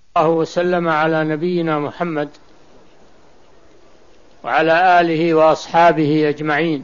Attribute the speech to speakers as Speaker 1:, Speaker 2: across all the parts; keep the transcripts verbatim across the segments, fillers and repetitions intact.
Speaker 1: الله وسلم على نبينا محمد وعلى آله وأصحابه أجمعين.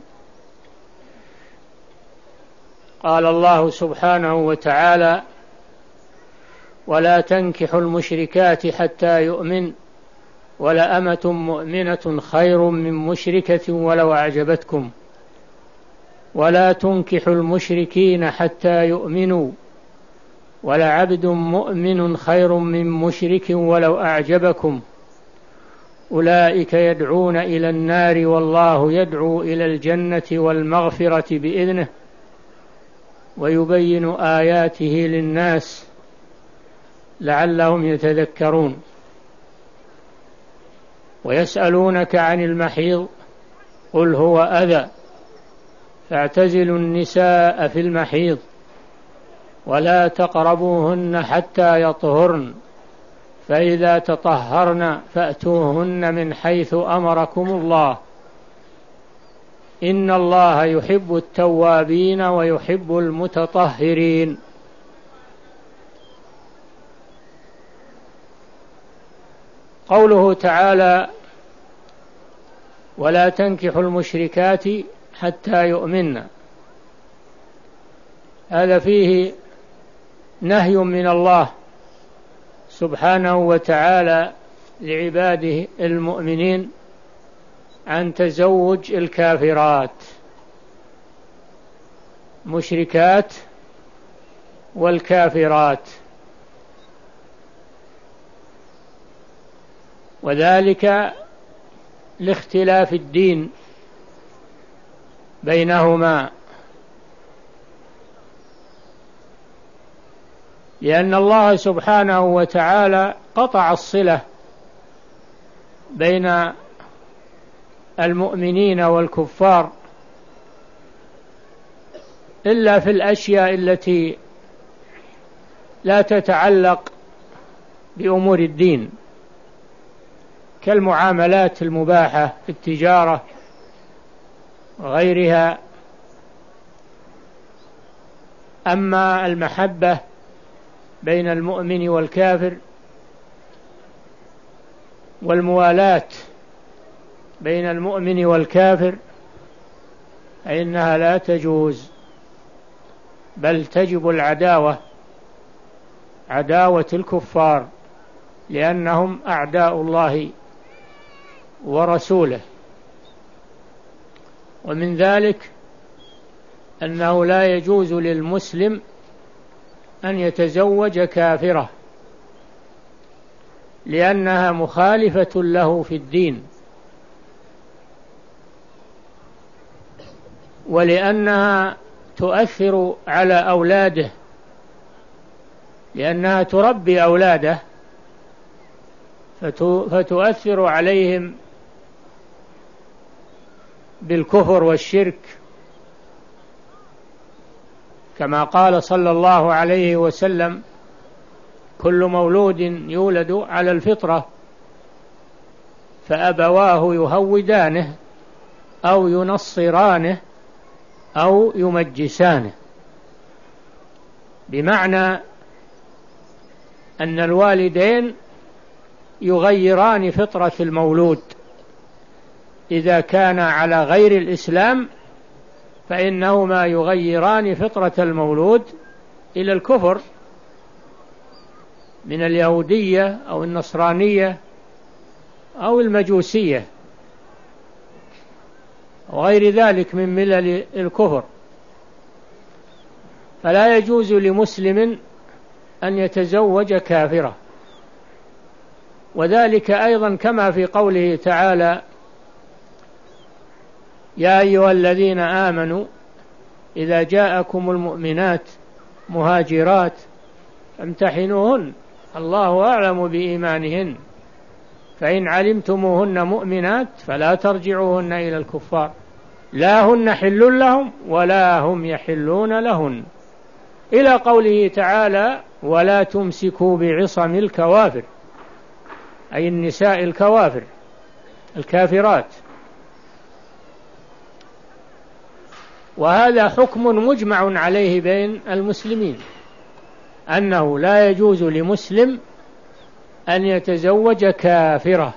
Speaker 1: قال الله سبحانه وتعالى: ولا تنكحوا المشركات حتى يؤمن ولأمة مؤمنة خير من مشركة ولو أعجبتكم ولا تنكحوا المشركين حتى يؤمنوا ولعبد مؤمن خير من مشرك ولو أعجبكم أولئك يدعون إلى النار والله يدعو إلى الجنة والمغفرة بإذنه ويبين آياته للناس لعلهم يتذكرون. ويسألونك عن المحيض قل هو أذى فاعتزلوا النساء في المحيض ولا تقربوهن حتى يطهرن فإذا تطهرن فأتوهن من حيث أمركم الله إن الله يحب التوابين ويحب المتطهرين. قوله تعالى: ولا تنكحوا المشركات حتى يؤمن، هذا فيه نهي من الله سبحانه وتعالى لعباده المؤمنين عن تزوج الكافرات مشركات والكافرات، وذلك لاختلاف الدين بينهما، لأن الله سبحانه وتعالى قطع الصلة بين المؤمنين والكفار إلا في الأشياء التي لا تتعلق بأمور الدين كالمعاملات المباحة في التجارة وغيرها. أما المحبة بين المؤمن والكافر والموالاة بين المؤمن والكافر فإنها لا تجوز، بل تجب العداوة، عداوة الكفار، لأنهم أعداء الله ورسوله. ومن ذلك أنه لا يجوز للمسلم أن يتزوج كافرة لأنها مخالفة له في الدين، ولأنها تؤثر على أولاده، لأنها تربي أولاده فتؤثر عليهم بالكفر والشرك، كما قال صلى الله عليه وسلم: كل مولود يولد على الفطرة فأبواه يهودانه أو ينصرانه أو يمجسانه، بمعنى أن الوالدين يغيران فطرة المولود، إذا كان على غير الإسلام فإنهما يغيران فطرة المولود إلى الكفر من اليهودية أو النصرانية أو المجوسية وغير ذلك من ملل الكفر. فلا يجوز لمسلم أن يتزوج كافرة، وذلك أيضا كما في قوله تعالى: يا أيها الذين آمنوا إذا جاءكم المؤمنات مهاجرات فامتحنوهن الله أعلم بإيمانهن فإن علمتموهن مؤمنات فلا ترجعوهن إلى الكفار لا هن حل لهم ولا هم يحلون لهن، إلى قوله تعالى: ولا تمسكوا بعصم الكوافر، أي النساء الكوافر الكافرات. وهذا حكم مجمع عليه بين المسلمين، أنه لا يجوز لمسلم أن يتزوج كافرة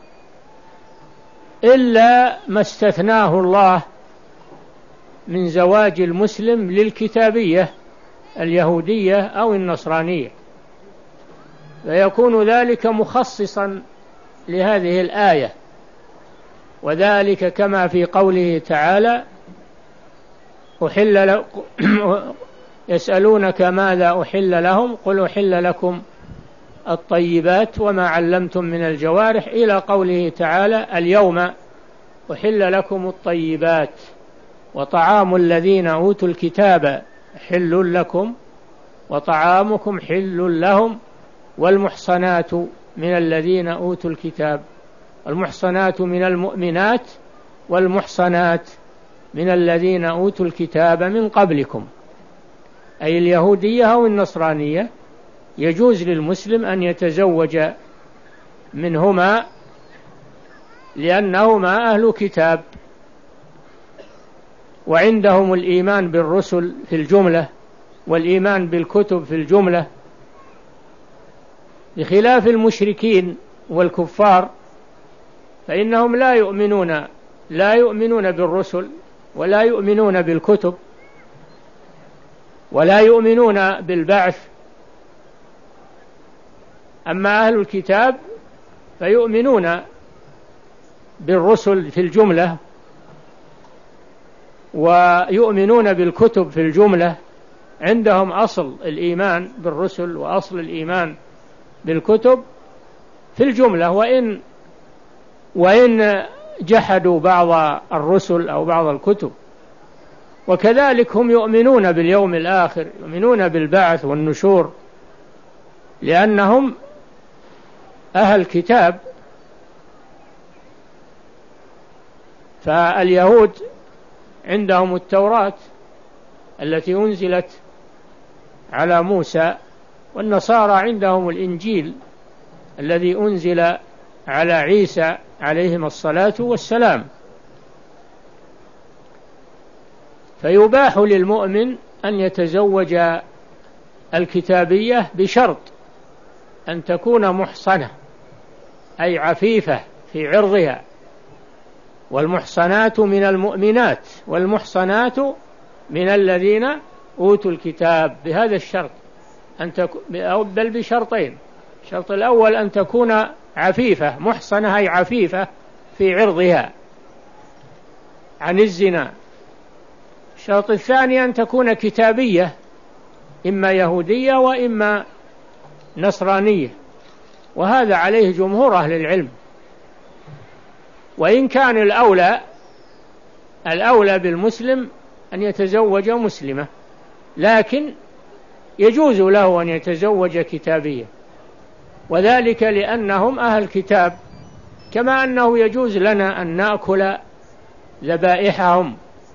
Speaker 1: إلا ما استثناه الله من زواج المسلم للكتابية اليهودية أو النصرانية، فيكون ذلك مخصصا لهذه الآية. وذلك كما في قوله تعالى: أحل ل... يسألونك ماذا أحل لهم قل أحل لكم الطيبات وما علمتم من الجوارح، إلى قوله تعالى: اليوم أحل لكم الطيبات وطعام الذين أوتوا الكتاب حل لكم وطعامكم حل لهم والمحصنات من الذين أوتوا الكتاب، المحصنات من المؤمنات والمحصنات من الذين أوتوا الكتاب من قبلكم، أي اليهودية أو النصرانية، يجوز للمسلم أن يتزوج منهما لأنهما أهل كتاب وعندهم الإيمان بالرسل في الجملة والإيمان بالكتب في الجملة، بخلاف المشركين والكفار فإنهم لا يؤمنون لا يؤمنون بالرسل ولا يؤمنون بالكتب ولا يؤمنون بالبعث. أما أهل الكتاب فيؤمنون بالرسل في الجملة ويؤمنون بالكتب في الجملة، عندهم أصل الإيمان بالرسل وأصل الإيمان بالكتب في الجملة، وإن وإن جحدوا بعض الرسل أو بعض الكتب. وكذلك هم يؤمنون باليوم الآخر، يؤمنون بالبعث والنشور، لأنهم أهل كتاب. فاليهود عندهم التوراة التي أنزلت على موسى، والنصارى عندهم الإنجيل الذي أنزل على عيسى عليهم الصلاة والسلام. فيباح للمؤمن أن يتزوج الكتابية بشرط أن تكون محصنة، أي عفيفة في عرضها، والمحصنات من المؤمنات والمحصنات من الذين أوتوا الكتاب، بهذا الشرط أن تكون، بل بشرطين: الشرط الأول أن تكون عفيفة، محصنة أي عفيفة في عرضها عن الزنا. الشرط الثاني أن تكون كتابية، إما يهودية وإما نصرانية، وهذا عليه جمهور أهل العلم. وإن كان الأولى الأولى بالمسلم أن يتزوج مسلمة، لكن يجوز له أن يتزوج كتابية، وذلك لأنهم أهل كتاب، كما أنه يجوز لنا أن نأكل ذبائحهم.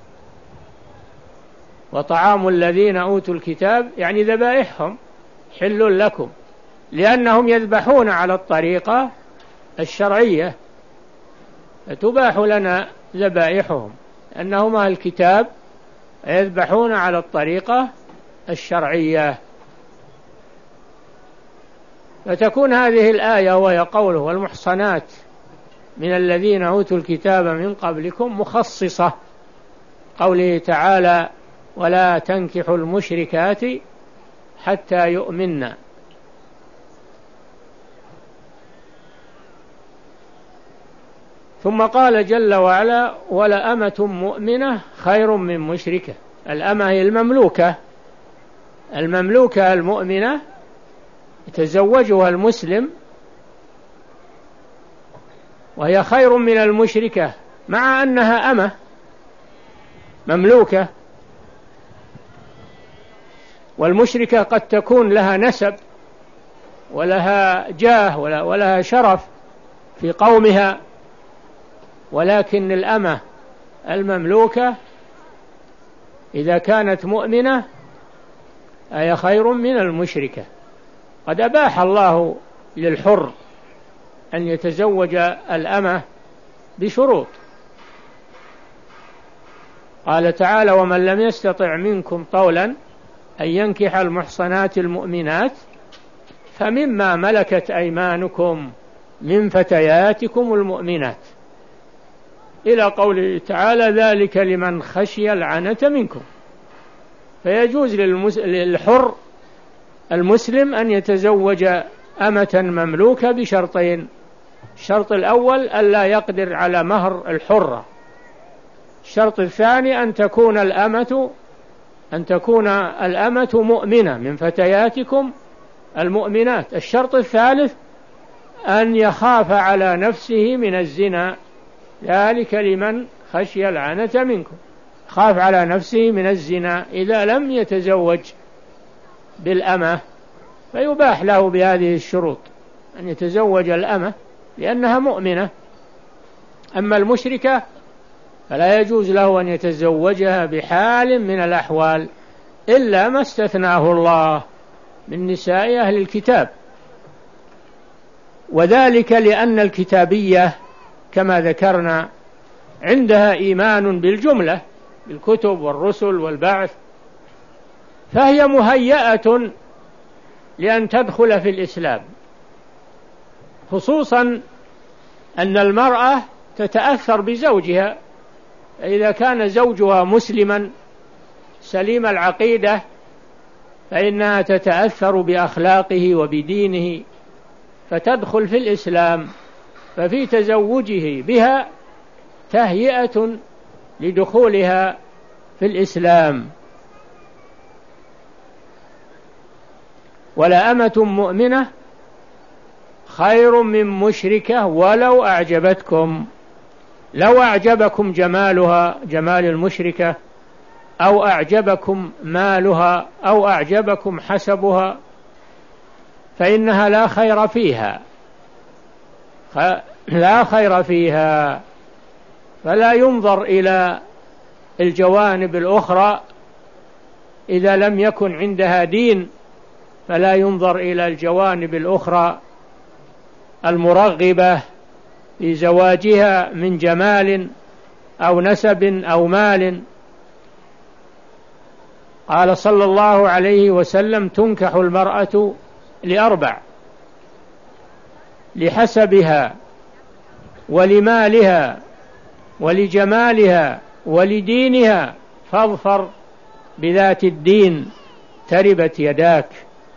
Speaker 1: وطعام الذين أوتوا الكتاب يعني ذبائحهم حل لكم، لأنهم يذبحون على الطريقة الشرعية، فتباح لنا ذبائحهم أنهم أهل الكتاب يذبحون على الطريقة الشرعية. فتكون هذه الآية وهي قوله: والمحصنات من الذين أوتوا الكتاب من قبلكم، مخصصة قوله تعالى: ولا تنكحوا المشركات حتى يؤمنن. ثم قال جل وعلا: ولأمة مؤمنة خير من مشركة. الأمة هي المملوكة، المملوكة المؤمنة يتزوجها المسلم، وهي خير من المشركة مع أنها أمة مملوكة. والمشركة قد تكون لها نسب ولها جاه ولها شرف في قومها، ولكن الأمة المملوكة إذا كانت مؤمنة أي خير من المشركة. قد أباح الله للحر أن يتزوج الأمة بشروط، قال تعالى: ومن لم يستطع منكم طولا أن ينكح المحصنات المؤمنات فمما ملكت أيمانكم من فتياتكم المؤمنات، إلى قوله تعالى ذلك لمن خشي العنة منكم. فيجوز للحر المسلم أن يتزوج أمة مملوكة بشرطين: الشرط الأول ألا يقدر على مهر الحرة، الشرط الثاني أن تكون الأمة أن تكون الأمة مؤمنة من فتياتكم المؤمنات، الشرط الثالث أن يخاف على نفسه من الزنا، ذلك لمن خشي العنة منكم، خاف على نفسه من الزنا إذا لم يتزوج بالأمة، فيباح له بهذه الشروط أن يتزوج الأمة لأنها مؤمنة. أما المشركة فلا يجوز له أن يتزوجها بحال من الأحوال إلا ما استثناه الله من نساء أهل الكتاب، وذلك لأن الكتابية كما ذكرنا عندها إيمان بالجملة بالكتب والرسل والبعث، فهي مهيئة لأن تدخل في الإسلام، خصوصا أن المرأة تتأثر بزوجها، إذا كان زوجها مسلما سليم العقيدة فإنها تتأثر بأخلاقه وبدينه فتدخل في الإسلام، ففي تزوجه بها تهيئة لدخولها في الإسلام. ولأمة مؤمنة خير من مشركة ولو أعجبتكم، لو أعجبكم جمالها جمال المشركة أو أعجبكم مالها أو أعجبكم حسبها فإنها لا خير فيها لا خير فيها فلا ينظر إلى الجوانب الأخرى، إذا لم يكن عندها دين فلا ينظر إلى الجوانب الأخرى المرغبة في زواجها من جمال أو نسب أو مال. قال صلى الله عليه وسلم تنكح المرأة لأربع: لحسبها ولمالها ولجمالها ولدينها فاظفر بذات الدين تربت يداك.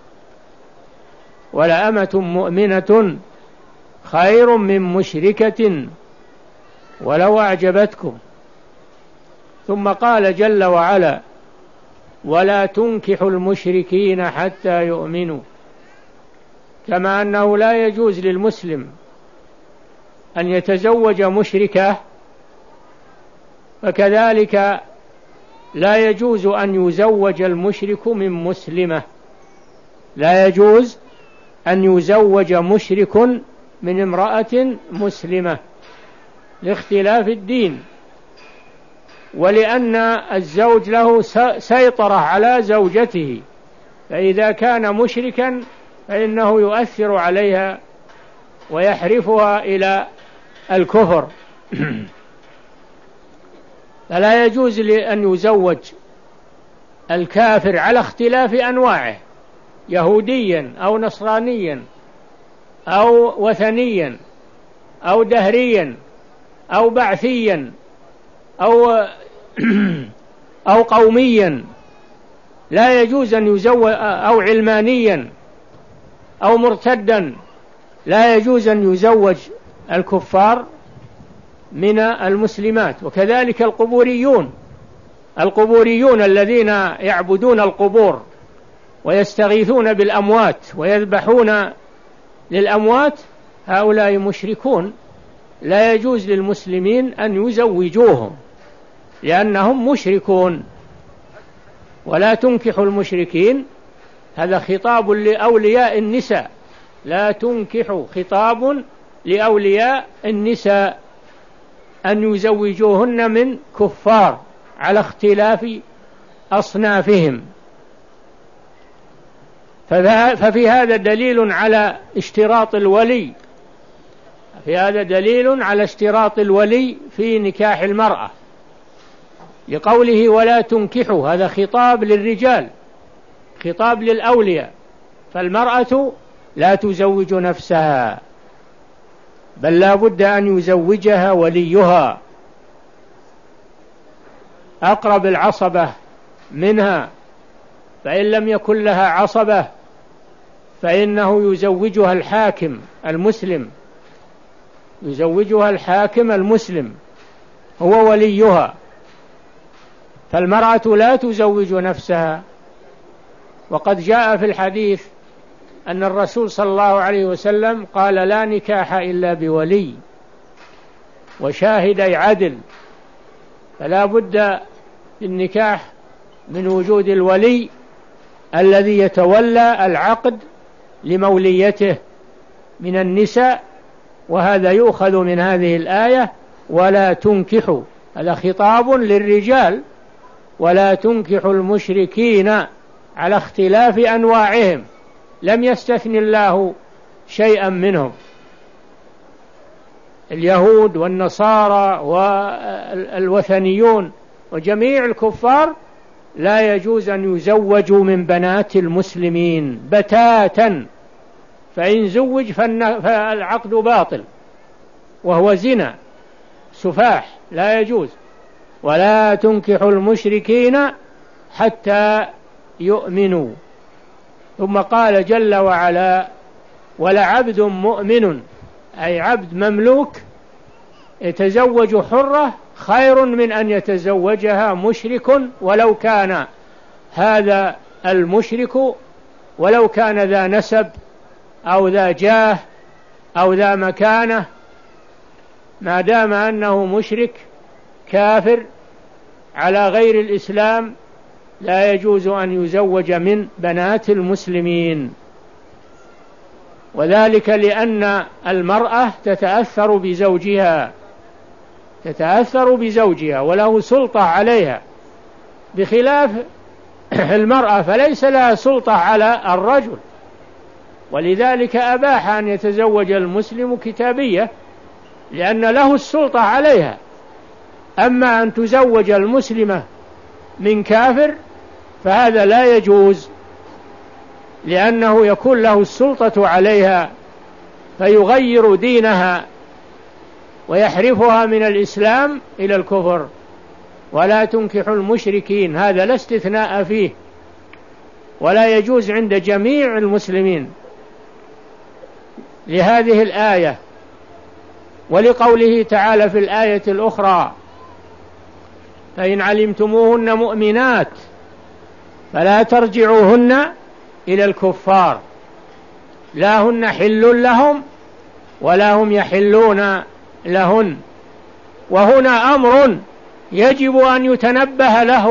Speaker 1: ولأمة مؤمنة خير من مشركة ولو أعجبتكم. ثم قال جل وعلا ولا تنكحوا المشركين حتى يؤمنوا، كما أنه لا يجوز للمسلم أن يتزوج مشركة فكذلك لا يجوز أن يزوج المشرك من مسلمة، لا يجوز أن يزوج مشرك من امرأة مسلمة لاختلاف الدين، ولأن الزوج له سيطرة على زوجته، فإذا كان مشركا فإنه يؤثر عليها ويحرفها إلى الكفر. فلا يجوز أن يزوج الكافر على اختلاف أنواعه، يهوديا أو نصرانيا أو وثنيا أو دهريا أو بعثيا أو أو قوميا، لا يجوز أن يزوج، أو علمانيا أو مرتدا، لا يجوز أن يزوج الكفار من المسلمات. وكذلك القبوريون القبوريون الذين يعبدون القبور ويستغيثون بالأموات ويذبحون للأموات، هؤلاء مشركون، لا يجوز للمسلمين أن يزوجوهم لأنهم مشركون. ولا تنكحوا المشركين، هذا خطاب لأولياء النساء، لا تنكحوا خطاب لأولياء النساء أن يزوجوهن من كفار على اختلاف أصنافهم. ففي هذا دليل على اشتراط الولي في هذا دليل على اشتراط الولي في نكاح المرأة، لقوله ولا تنكحوا، هذا خطاب للرجال، خطاب للأولياء، فالمرأة لا تزوج نفسها، بل لا بد أن يزوجها وليها أقرب العصبة منها، فإن لم يكن لها عصبة فإنه يزوجها الحاكم المسلم، يزوجها الحاكم المسلم هو وليها. فالمرأة لا تزوج نفسها. وقد جاء في الحديث أن الرسول صلى الله عليه وسلم قال: لا نكاح إلا بولي وشاهدي عدل. فلا بد في النكاح من وجود الولي الذي يتولى العقد لموليته من النساء. وهذا يؤخذ من هذه الآية: ولا تنكحوا، هذا خطاب للرجال، ولا تنكحوا المشركين على اختلاف أنواعهم، لم يستثن الله شيئا منهم. اليهود والنصارى والوثنيون وجميع الكفار لا يجوز أن يزوجوا من بنات المسلمين بتاتا، فإن زوج فالعقد باطل وهو زنا سفاح، لا يجوز. ولا تنكحوا المشركين حتى يؤمنوا. ثم قال جل وعلا: ولعبد مؤمن، أي عبد مملوك يتزوج حرة خير من أن يتزوجها مشرك، ولو كان هذا المشرك ولو كان ذا نسب أو ذا جاه أو ذا مكانة، ما دام أنه مشرك كافر على غير الإسلام لا يجوز أن يزوج من بنات المسلمين. وذلك لأن المرأة تتأثر بزوجها تتأثر بزوجها وله سلطة عليها، بخلاف المرأة فليس لها سلطة على الرجل. ولذلك أباح أن يتزوج المسلم كتابية لأن له السلطة عليها. أما أن تزوج المسلمة من كافر فهذا لا يجوز، لأنه يكون له السلطة عليها فيغير دينها ويحرفها من الإسلام إلى الكفر. ولا تنكحوا المشركين، هذا لا استثناء فيه، ولا يجوز عند جميع المسلمين لهذه الآية. ولقوله تعالى في الآية الأخرى: فإن علمتموهن مؤمنات فلا ترجعوهن إلى الكفار، لا هن حل لهم ولا هم يحلون لهن. وهنا أمر يجب أن يتنبه له،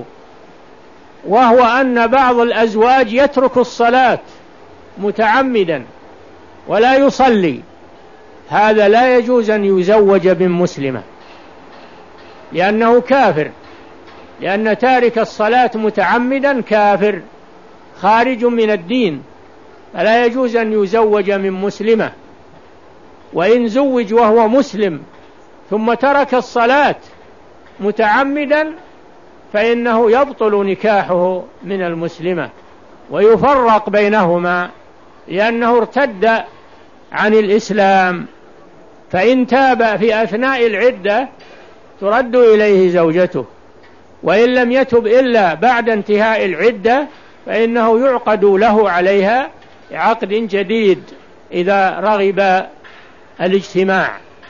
Speaker 1: وهو أن بعض الأزواج يترك الصلاة متعمدا ولا يصلي، هذا لا يجوز أن يزوج بمسلمة لأنه كافر، لأن تارك الصلاة متعمدا كافر خارج من الدين، فلا يجوز أن يزوج من مسلمة. وإن زوج وهو مسلم ثم ترك الصلاة متعمدا فإنه يبطل نكاحه من المسلمة ويفرق بينهما، لأنه ارتد عن الإسلام. فإن تاب في أثناء العدة ترد إليه زوجته، وإن لم يتب إلا بعد انتهاء العدة فإنه يعقد له عليها عقد جديد إذا رغب الاجتماع.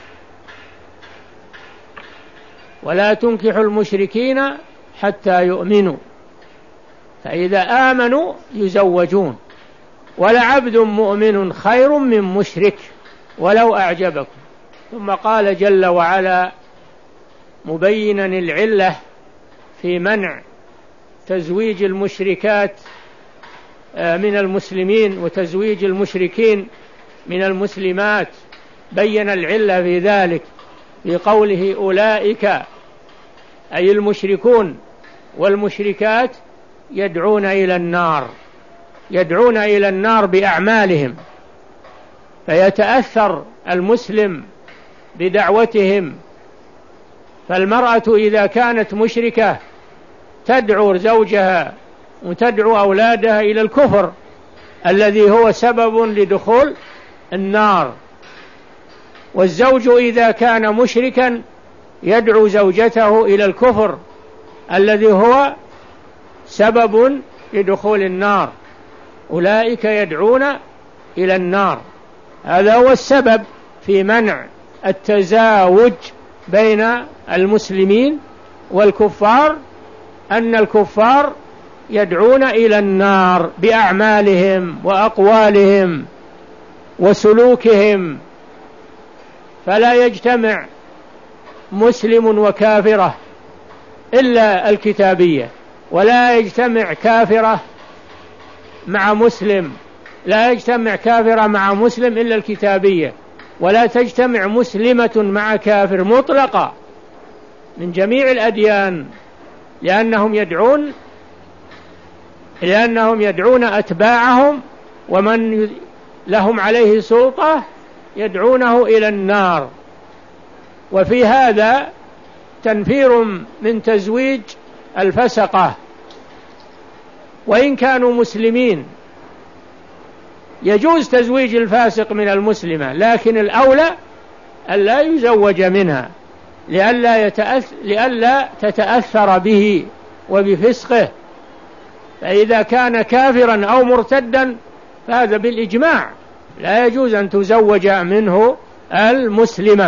Speaker 1: ولا تنكحوا المشركين حتى يؤمنوا، فإذا آمنوا يزوجون. ولعبد مؤمن خير من مشرك ولو أعجبكم. ثم قال جل وعلا مبينا العلة في منع تزويج المشركات من المسلمين وتزويج المشركين من المسلمات، بين العلة في ذلك في قوله أولئك، أي المشركون والمشركات يدعون إلى النار، يدعون إلى النار بأعمالهم، فيتأثر المسلم بدعوتهم. فالمرأة إذا كانت مشركة تدعو زوجها وتدعو أولادها إلى الكفر الذي هو سبب لدخول النار. والزوج إذا كان مشركا يدعو زوجته إلى الكفر الذي هو سبب لدخول النار، أولئك يدعون إلى النار. هذا هو السبب في منع التزاوج بين المسلمين والكفار، أن الكفار يدعون إلى النار بأعمالهم وأقوالهم وسلوكهم، فلا يجتمع مسلم وكافرة إلا الكتابية، ولا يجتمع كافرة مع مسلم، لا يجتمع كافرة مع مسلم إلا الكتابية، ولا تجتمع مسلمة مع كافر مطلقة من جميع الأديان، لأنهم يدعون لأنهم يدعون أتباعهم ومن لهم عليه سلطة يدعونه إلى النار. وفي هذا تنفير من تزويج الفسقة، وإن كانوا مسلمين يجوز تزويج الفاسق من المسلمة، لكن الأولى ألا يزوج منها لئلا يتأث... لئلا تتأثر به وبفسقه. فإذا كان كافرا أو مرتدا فهذا بالإجماع لا يجوز أن تزوج منه المسلمة.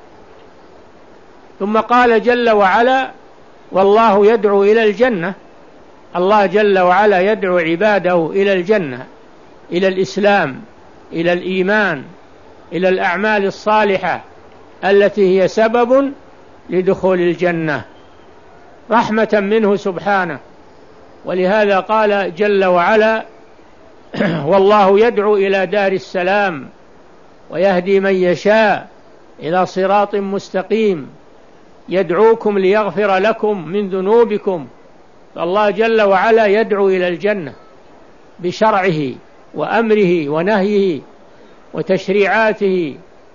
Speaker 1: ثم قال جل وعلا: والله يدعو إلى الجنة. الله جل وعلا يدعو عباده إلى الجنة، إلى الإسلام، إلى الإيمان، إلى الأعمال الصالحة التي هي سبب لدخول الجنة رحمة منه سبحانه. ولهذا قال جل وعلا: والله يدعو إلى دار السلام ويهدي من يشاء إلى صراط مستقيم يدعوكم ليغفر لكم من ذنوبكم. فالله جل وعلا يدعو إلى الجنة بشرعه وأمره ونهيه وتشريعاته،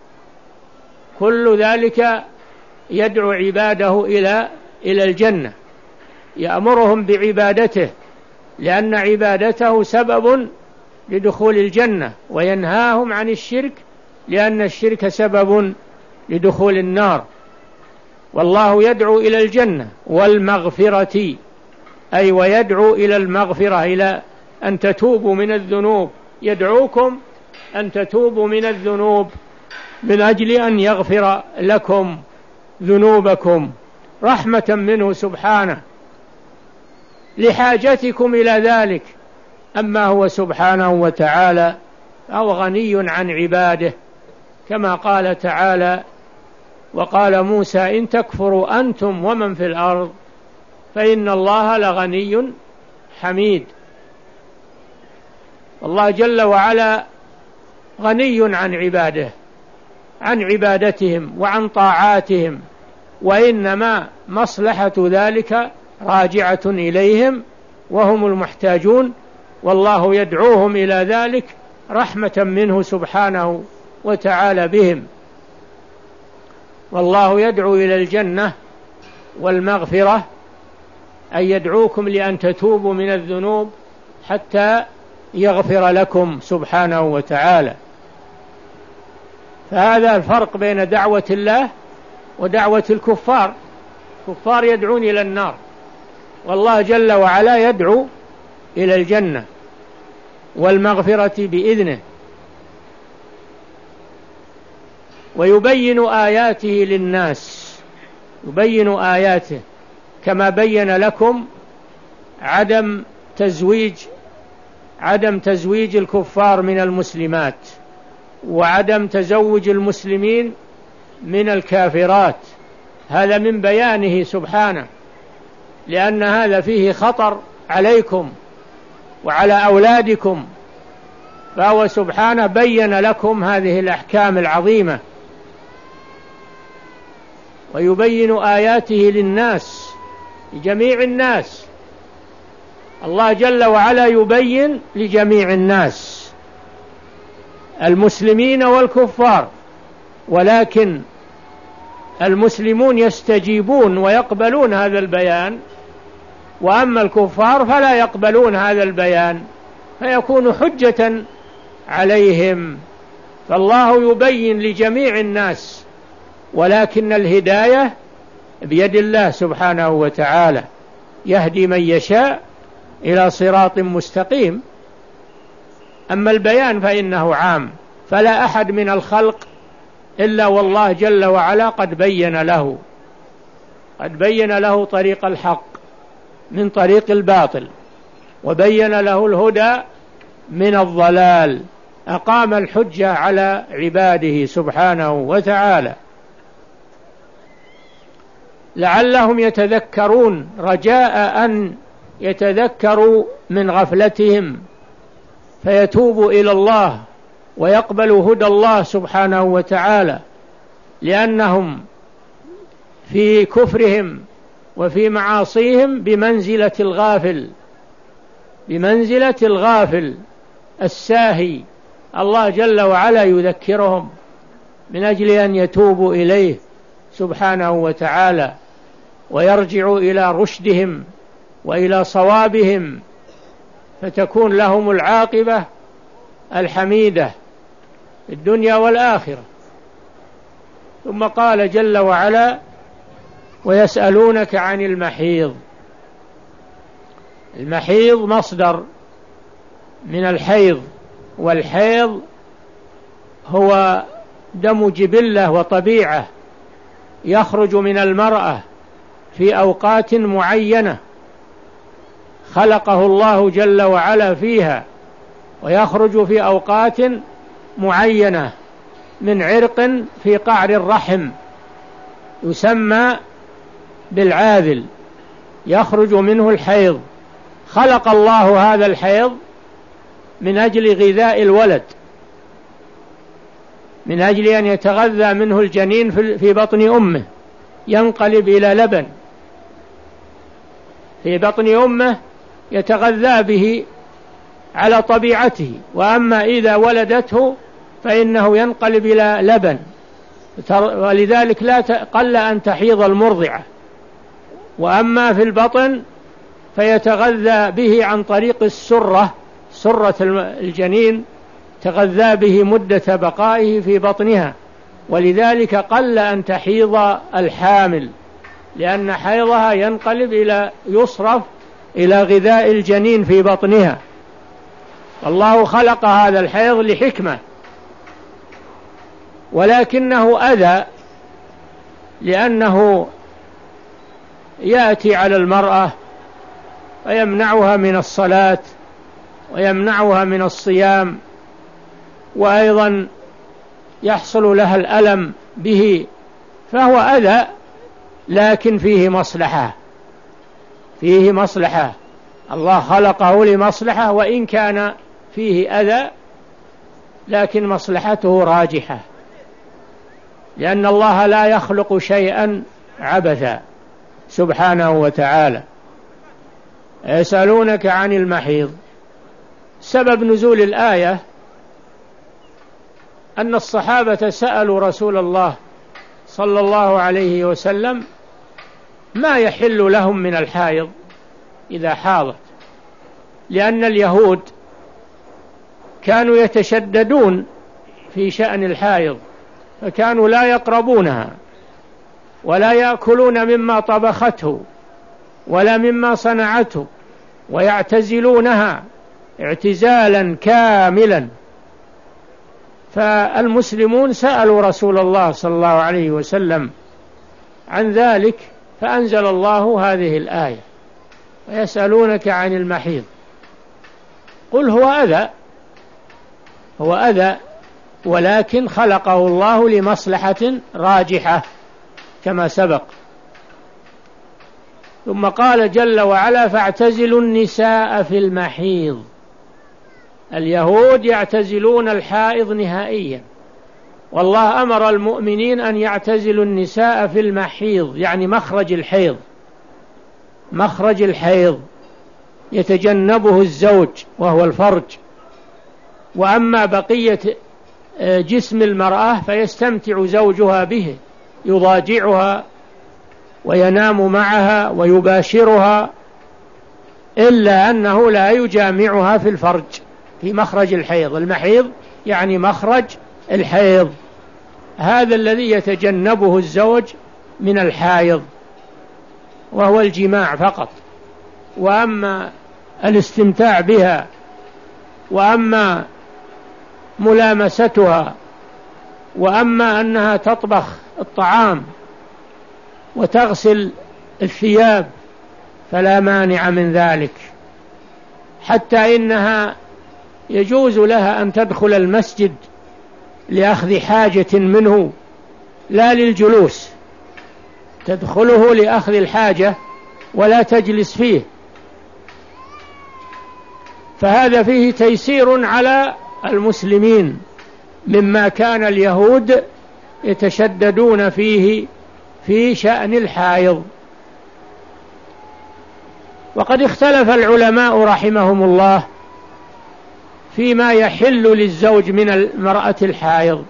Speaker 1: كل ذلك يدعو عباده إلى إلى الجنة، يأمرهم بعبادته لأن عبادته سبب لدخول الجنة، وينهاهم عن الشرك لأن الشرك سبب لدخول النار. والله يدعو إلى الجنة والمغفرة، أي ويدعو إلى المغفرة، إلى أن تتوبوا من الذنوب، يدعوكم أن تتوبوا من الذنوب من أجل أن يغفر لكم ذنوبكم رحمة منه سبحانه لحاجتكم إلى ذلك. أما هو سبحانه وتعالى فهو غني عن عباده، كما قال تعالى: وقال موسى إن تكفروا أنتم ومن في الأرض فإن الله لغني حميد. الله جل وعلا غني عن عباده، عن عبادتهم وعن طاعاتهم، وإنما مصلحة ذلك راجعة إليهم وهم المحتاجون، والله يدعوهم إلى ذلك رحمة منه سبحانه وتعالى بهم. والله يدعو إلى الجنة والمغفرة، أي يدعوكم لأن تتوبوا من الذنوب حتى يغفر لكم سبحانه وتعالى. فهذا الفرق بين دعوة الله ودعوة الكفار. الكفار يدعون إلى النار، والله جل وعلا يدعو إلى الجنة والمغفرة بإذنه، ويبين آياته للناس، يبين آياته كما بين لكم عدم تزويج عدم تزويج الكفار من المسلمات، وعدم تزوج المسلمين من الكافرات، هذا من بيانه سبحانه، لأن هذا فيه خطر عليكم وعلى أولادكم، فهو سبحانه بين لكم هذه الأحكام العظيمة، ويبين آياته للناس، لجميع الناس. الله جل وعلا يبين لجميع الناس المسلمين والكفار، ولكن المسلمون يستجيبون ويقبلون هذا البيان، وأما الكفار فلا يقبلون هذا البيان فيكون حجة عليهم. فالله يبين لجميع الناس، ولكن الهداية بيد الله سبحانه وتعالى، يهدي من يشاء إلى صراط مستقيم. أما البيان فإنه عام، فلا أحد من الخلق إلا والله جل وعلا قد بين له قد بين له طريق الحق من طريق الباطل، وبين له الهدى من الضلال، أقام الحجة على عباده سبحانه وتعالى لعلهم يتذكرون، رجاء أن يتذكروا من غفلتهم فيتوبوا إلى الله ويقبلوا هدى الله سبحانه وتعالى، لأنهم في كفرهم وفي معاصيهم بمنزلة الغافل بمنزلة الغافل الساهي. الله جل وعلا يذكرهم من أجل أن يتوبوا إليه سبحانه وتعالى ويرجعوا إلى رشدهم وإلى صوابهم، فتكون لهم العاقبة الحميدة في الدنيا والآخرة. ثم قال جل وعلا: ويسألونك عن المحيض. المحيض مصدر من الحيض، والحيض هو دم جبلة وطبيعة يخرج من المرأة في أوقات معينة خلقه الله جل وعلا فيها، ويخرج في أوقات معينة من عرق في قعر الرحم يسمى بالعاذل، يخرج منه الحيض. خلق الله هذا الحيض من أجل غذاء الولد، من أجل أن يتغذى منه الجنين في بطن أمه، ينقلب إلى لبن في بطن أمه يتغذى به على طبيعته. وأما إذا ولدته فإنه ينقلب إلى لبن، ولذلك لا قل أن تحيض المرضعة. وأما في البطن فيتغذى به عن طريق السرة، سرة الجنين تغذى به مدة بقائه في بطنها، ولذلك قل أن تحيض الحامل، لأن حيضها ينقلب إلى يصرف إلى غذاء الجنين في بطنها. الله خلق هذا الحيض لحكمة، ولكنه أذى، لأنه يأتي على المرأة ويمنعها من الصلاة ويمنعها من الصيام، وأيضا يحصل لها الألم به، فهو أذى، لكن فيه مصلحة فيه مصلحة الله خلقه لمصلحة، وإن كان فيه أذى لكن مصلحته راجحة، لأن الله لا يخلق شيئا عبثا سبحانه وتعالى. يسألونك عن المحيض. سبب نزول الآية أن الصحابة سألوا رسول الله صلى الله عليه وسلم ما يحل لهم من الحائض إذا حاضت، لأن اليهود كانوا يتشددون في شأن الحائض، فكانوا لا يقربونها ولا يأكلون مما طبخته ولا مما صنعته، ويعتزلونها اعتزالا كاملا. فالمسلمون سألوا رسول الله صلى الله عليه وسلم عن ذلك، فأنزل الله هذه الآية: ويسألونك عن المحيض قل هو أذى هو أذى ولكن خلقه الله لمصلحة راجحة كما سبق. ثم قال جل وعلا: فاعتزلوا النساء في المحيض. اليهود يعتزلون الحائض نهائيا، والله أمر المؤمنين أن يعتزلوا النساء في المحيض، يعني مخرج الحيض مخرج الحيض يتجنبه الزوج وهو الفرج. وأما بقية جسم المرأة فيستمتع زوجها به، يضاجعها وينام معها ويباشرها إلا أنه لا يجامعها في الفرج في مخرج الحيض. المحيض يعني مخرج الحيض، هذا الذي يتجنبه الزوج من الحائض، وهو الجماع فقط. وأما الاستمتاع بها، وأما ملامستها، وأما أنها تطبخ الطعام وتغسل الثياب فلا مانع من ذلك، حتى إنها يجوز لها أن تدخل المسجد لأخذ حاجة منه لا للجلوس، تدخله لأخذ الحاجة ولا تجلس فيه. فهذا فيه تيسير على المسلمين مما كان اليهود يتشددون فيه في شأن الحائض. وقد اختلف العلماء رحمهم الله فيما يحل للزوج من المرأة الحائض،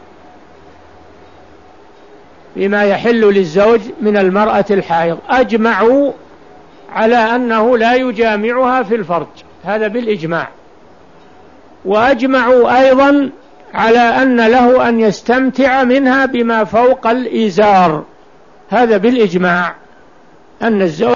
Speaker 1: فيما يحل للزوج من المرأة الحائض. أجمعوا على أنه لا يجامعها في الفرج، هذا بالإجماع. وأجمعوا أيضا على أن له أن يستمتع منها بما فوق الإزار، هذا بالإجماع، أن الزوج